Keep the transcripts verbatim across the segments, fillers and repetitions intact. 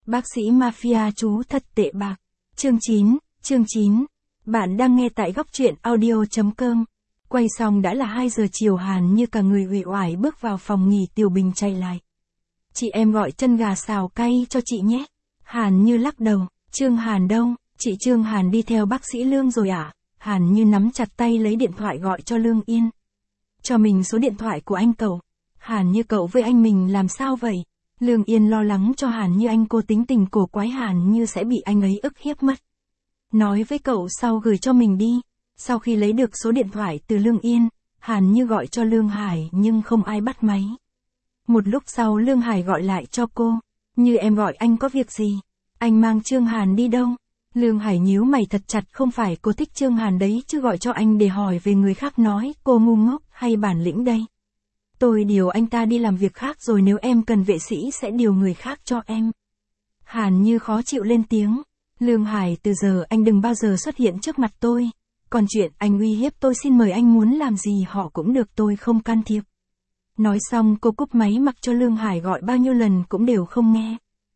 Bác sĩ Mafia chú thật tệ bạc. Chương chín, chương chín. Bạn đang nghe tại góc truyện audio chấm com. Quay xong đã là hai giờ chiều, Hàn Như cả người uể oải bước vào phòng nghỉ. Tiểu Bình chạy lại. Chị em gọi chân gà xào cay cho chị nhé. Hàn Như lắc đầu. Trương Hàn đâu? Chị Trương Hàn đi theo bác sĩ Lương rồi ạ. À? Hàn Như nắm chặt tay lấy điện thoại gọi cho Lương Yên. Cho mình số điện thoại của anh cậu. Hàn Như cậu với anh mình làm sao vậy? Lương Yên lo lắng cho Hàn Như, anh cô tính tình cổ quái, Hàn Như sẽ bị anh ấy ức hiếp mất. Nói với cậu sau gửi cho mình đi. Sau khi lấy được số điện thoại từ Lương Yên, Hàn Như gọi cho Lương Hải nhưng không ai bắt máy. Một lúc sau Lương Hải gọi lại cho cô. Như em gọi anh có việc gì? Anh mang Trương Hàn đi đâu? Lương Hải nhíu mày thật chặt, không phải cô thích Trương Hàn đấy chứ gọi cho anh để hỏi về người khác, nói cô ngu ngốc hay bản lĩnh đây? Tôi điều anh ta đi làm việc khác rồi, nếu em cần vệ sĩ sẽ điều người khác cho em. Hàn Như khó chịu lên tiếng. Lương Hải, từ giờ anh đừng bao giờ xuất hiện trước mặt tôi. Còn chuyện anh uy hiếp tôi, xin mời anh muốn làm gì họ cũng được, tôi không can thiệp. Nói xong cô cúp máy, mặc cho Lương Hải gọi bao nhiêu lần cũng đều không nghe.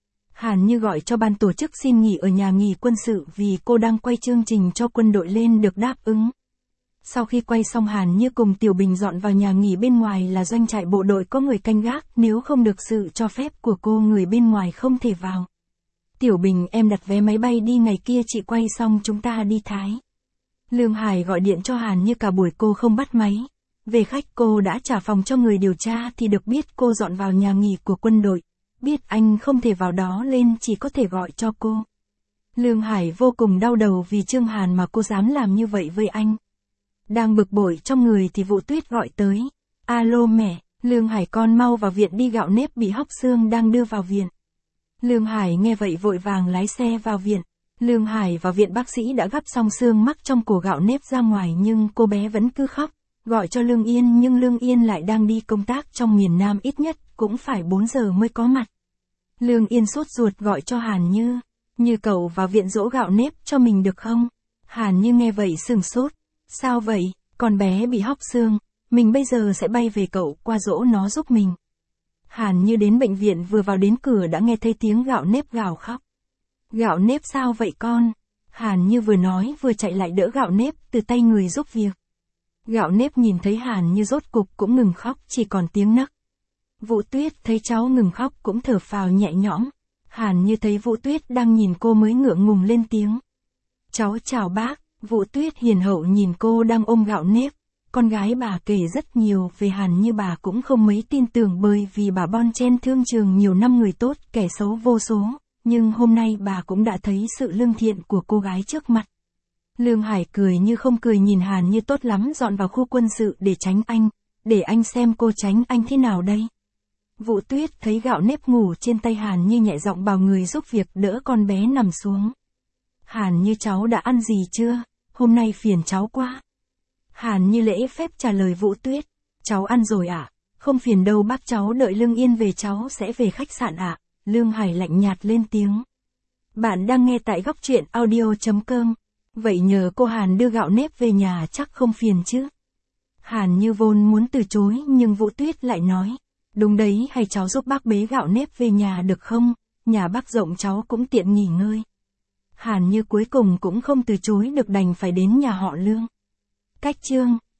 Hàn Như gọi cho ban tổ chức xin nghỉ ở nhà nghỉ quân sự vì cô đang quay chương trình cho quân đội lên được đáp ứng. Sau khi quay xong, Hàn Như cùng Tiểu Bình dọn vào nhà nghỉ. Bên ngoài là doanh trại bộ đội, có người canh gác, nếu không được sự cho phép của cô, người bên ngoài không thể vào. Tiểu Bình, em đặt vé máy bay đi, ngày kia chị quay xong chúng ta đi Thái. Lương Hải gọi điện cho Hàn Như cả buổi cô không bắt máy. Về khách, cô đã trả phòng cho người điều tra thì được biết cô dọn vào nhà nghỉ của quân đội. Biết anh không thể vào đó lên, chỉ có thể gọi cho cô. Lương Hải vô cùng đau đầu vì Trương Hàn mà cô dám làm như vậy với anh. Đang bực bội trong người thì Vũ Tuyết gọi tới. Alo mẹ, Lương Hải con mau vào viện đi, gạo nếp bị hóc xương đang đưa vào viện. Lương Hải nghe vậy vội vàng lái xe vào viện. Lương Hải vào viện, bác sĩ đã gắp xong xương mắc trong cổ gạo nếp ra ngoài nhưng cô bé vẫn cứ khóc. Gọi cho Lương Yên nhưng Lương Yên lại đang đi công tác trong miền Nam, ít nhất cũng phải bốn giờ mới có mặt. Lương Yên sốt ruột gọi cho Hàn Như. Như cậu vào viện dỗ gạo nếp cho mình được không? Hàn Như nghe vậy sừng sốt. Sao vậy? Con bé bị hóc xương, mình bây giờ sẽ bay về, cậu qua dỗ nó giúp mình. Hàn Như đến bệnh viện, vừa vào đến cửa đã nghe thấy tiếng gạo nếp gào khóc. Gạo nếp sao vậy con? Hàn Như vừa nói vừa chạy lại đỡ gạo nếp từ tay người giúp việc. Gạo nếp nhìn thấy Hàn Như rốt cục cũng ngừng khóc, chỉ còn tiếng nấc. Vũ Tuyết thấy cháu ngừng khóc cũng thở phào nhẹ nhõm. Hàn Như thấy Vũ Tuyết đang nhìn cô mới ngượng ngùng lên tiếng. Cháu chào bác. Vũ Tuyết hiền hậu nhìn cô đang ôm gạo nếp. Con gái bà kể rất nhiều về Hàn Như, bà cũng không mấy tin tưởng bởi vì bà bon chen thương trường nhiều năm, người tốt kẻ xấu vô số. Nhưng hôm nay bà cũng đã thấy sự lương thiện của cô gái trước mặt. Lương Hải cười như không cười nhìn Hàn Như, tốt lắm, dọn vào khu quân sự để tránh anh. Để anh xem cô tránh anh thế nào đây. Vũ Tuyết thấy gạo nếp ngủ trên tay Hàn Như, nhẹ giọng bảo người giúp việc đỡ con bé nằm xuống. Hàn Như, cháu đã ăn gì chưa? Hôm nay phiền cháu quá. Hàn Như lễ phép trả lời Vũ Tuyết. Cháu ăn rồi ạ. À? Không phiền đâu bác, cháu đợi Lương Yên về cháu sẽ về khách sạn ạ. À? Lương Hải lạnh nhạt lên tiếng. Bạn đang nghe tại góc truyện audio chấm com. Vậy nhờ cô Hàn đưa gạo nếp về nhà chắc không phiền chứ? Hàn Như vốn muốn từ chối nhưng Vũ Tuyết lại nói. Đúng đấy, hay cháu giúp bác bế gạo nếp về nhà được không? Nhà bác rộng, cháu cũng tiện nghỉ ngơi. Hàn Như cuối cùng cũng không từ chối được, đành phải đến nhà họ Lương. Cách chương